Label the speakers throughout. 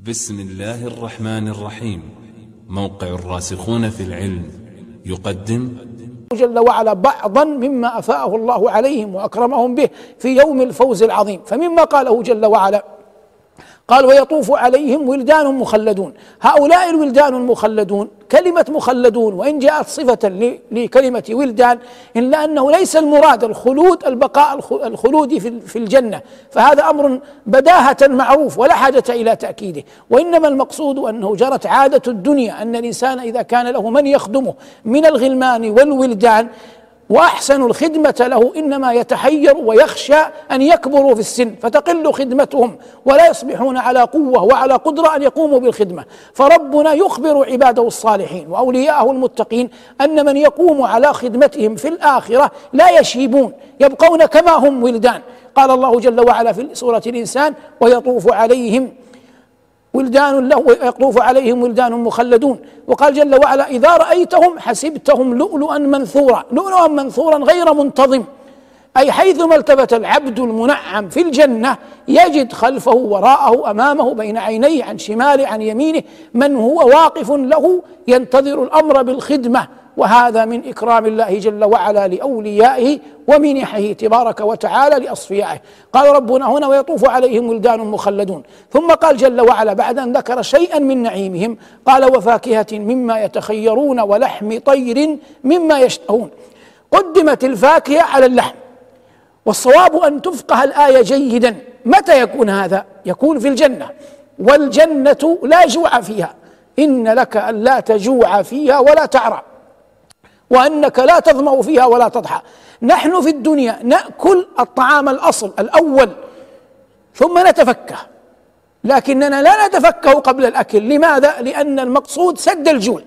Speaker 1: بسم الله الرحمن الرحيم. موقع الراسخون في العلم يقدم
Speaker 2: جل وعلا بعضا مما أفاءه الله عليهم وأكرمهم به في يوم الفوز العظيم. فمما قاله جل وعلا قال: ويطوف عليهم ولدان مخلدون. هؤلاء الولدان المخلدون، كلمة مخلدون وإن جاءت صفة لكلمة ولدان إلا أنه ليس المراد الخلود، البقاء الخلود في الجنة، فهذا أمر بداهة معروف ولا حاجة إلى تأكيده. وإنما المقصود أنه جرت عادة الدنيا أن الإنسان إذا كان له من يخدمه من الغلمان والولدان وأحسن الخدمة له إنما يتحير ويخشى أن يكبروا في السن فتقل خدمتهم ولا يصبحون على قوة وعلى قدرة أن يقوموا بالخدمة. فربنا يخبر عباده الصالحين وأولياءه المتقين أن من يقوم على خدمتهم في الآخرة لا يشيبون، يبقون كما هم ولدان. قال الله جل وعلا في سورة الإنسان: ويطوف عليهم ولدان مخلدون. وقال جل وعلا: إذا رأيتهم حسبتهم لؤلؤا منثورا. لؤلؤا منثورا غير منتظم، أي حيثما التفت العبد المنعم في الجنة يجد خلفه وراءه أمامه بين عينيه عن شماله عن يمينه من هو واقف له ينتظر الأمر بالخدمة. وهذا من إكرام الله جل وعلا لأوليائه ومنحه تبارك وتعالى لأصفيائه. قال ربنا هنا: ويطوف عليهم ولدان مخلدون. ثم قال جل وعلا بعد أن ذكر شيئا من نعيمهم قال: وفاكهة مما يتخيرون ولحم طير مما يشتهون. قدمت الفاكهة على اللحم، والصواب أن تفقه الآية جيدا. متى يكون هذا؟ يكون في الجنة، والجنة لا جوع فيها. إن لك أن لا تجوع فيها ولا تعرى، وأنك لا تظمأ فيها ولا تضحى. نحن في الدنيا نأكل الطعام الأصل الأول ثم نتفكه، لكننا لا نتفكه قبل الأكل. لماذا؟ لأن المقصود سد الجوع،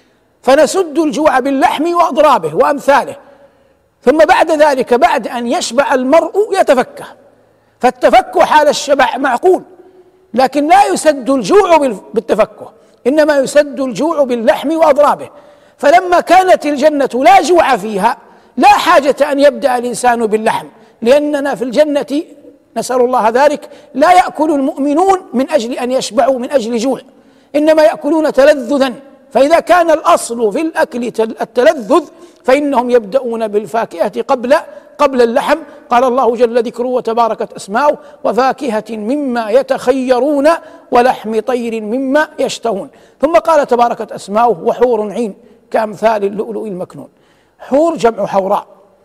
Speaker 2: فنسد الجوع باللحم وأضرابه وأمثاله، ثم بعد ذلك بعد أن يشبع المرء يتفكه. فالتفكه حال الشبع معقول، لكن لا يسد الجوع بالتفكه، إنما يسد الجوع باللحم وأضرابه. فلما كانت الجنة لا جوع فيها لا حاجة أن يبدأ الإنسان باللحم، لأننا في الجنة نسأل الله ذلك لا يأكل المؤمنون من أجل أن يشبعوا من أجل جوع، إنما يأكلون تلذذا. فإذا كان الأصل في الأكل التلذذ فإنهم يبدأون بالفاكهة قبل اللحم. قال الله جل ذكره وتباركت أسماؤه: وفاكهة مما يتخيرون ولحم طير مما يشتهون. ثم قال تباركت أسماؤه: وحور عين كأمثال اللؤلؤ المكنون. حور جمع حوراء،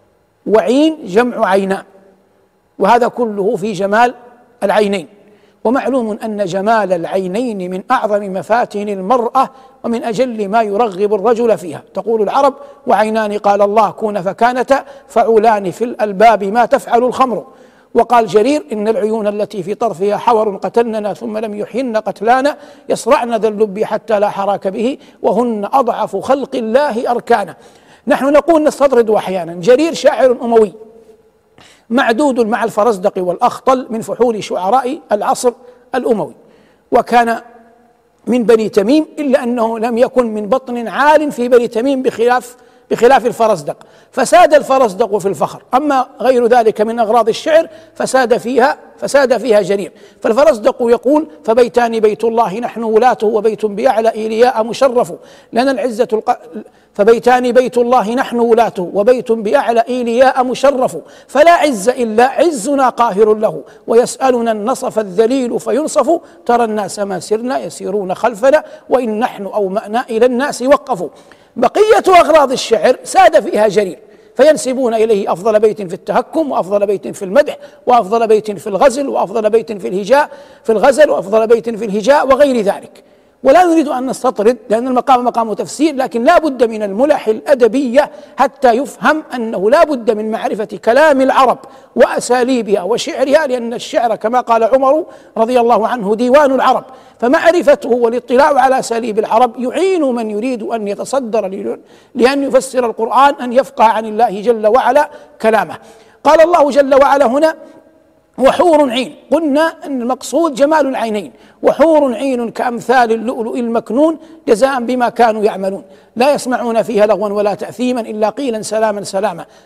Speaker 2: وعين جمع عيناء، وهذا كله في جمال العينين. ومعلوم أن جمال العينين من أعظم مفاتن المرأة ومن أجل ما يرغب الرجل فيها. تقول العرب: وعينان قال الله كون فكانتا فعولان في الألباب ما تفعل الخمر. وقال جرير: إن العيون التي في طرفها حور قتلننا ثم لم يحين قتلانا يصرعن ذا اللب حتى لا حراك به وهن أضعف خلق الله أركانا. نحن نقول نستطرد أحيانا. جرير شاعر أموي معدود مع الفرزدق والأخطل من فحول شعراء العصر الأموي، وكان من بني تميم، إلا أنه لم يكن من بطن عال في بني تميم بخلاف الفرزدق، فساد الفرزدق في الفخر. أما غير ذلك من أغراض الشعر فساد فيها جرير. فالفرزدق يقول: فبيتان بيت الله نحن ولاته وبيت بأعلى إيلياء مشرف لنا العزة فبيتان بيت الله نحن ولاته وبيت بأعلى إيلياء مشرف فلا عز إلا عزنا قاهر له ويسألنا النصف الذليل فينصف ترى الناس ما سرنا يسيرون خلفنا وإن نحن أومأنا إلى الناس وقفوا. بقية أغراض الشعر ساد فيها جرير، فينسبون إليه أفضل بيت في التهكم وأفضل بيت في المدح وأفضل بيت في الغزل وأفضل بيت في الغزل وأفضل بيت في الهجاء وغير ذلك. ولا نريد أن نستطرد لأن المقام مقام تفسير، لكن لا بد من الملح الأدبية حتى يفهم أنه لا بد من معرفة كلام العرب وأساليبها وشعرها، لأن الشعر كما قال عمر رضي الله عنه ديوان العرب، فمعرفته والاطلاع على أساليب العرب يعين من يريد أن يتصدر لأن يفسر القرآن أن يفقه عن الله جل وعلا كلامه. قال الله جل وعلا هنا: وحور عين. قلنا أن المقصود جمال العينين. وحور عين كأمثال اللؤلؤ المكنون جزاء بما كانوا يعملون لا يسمعون فيها لغوا ولا تأثيما إلا قيلا سلاما سلاما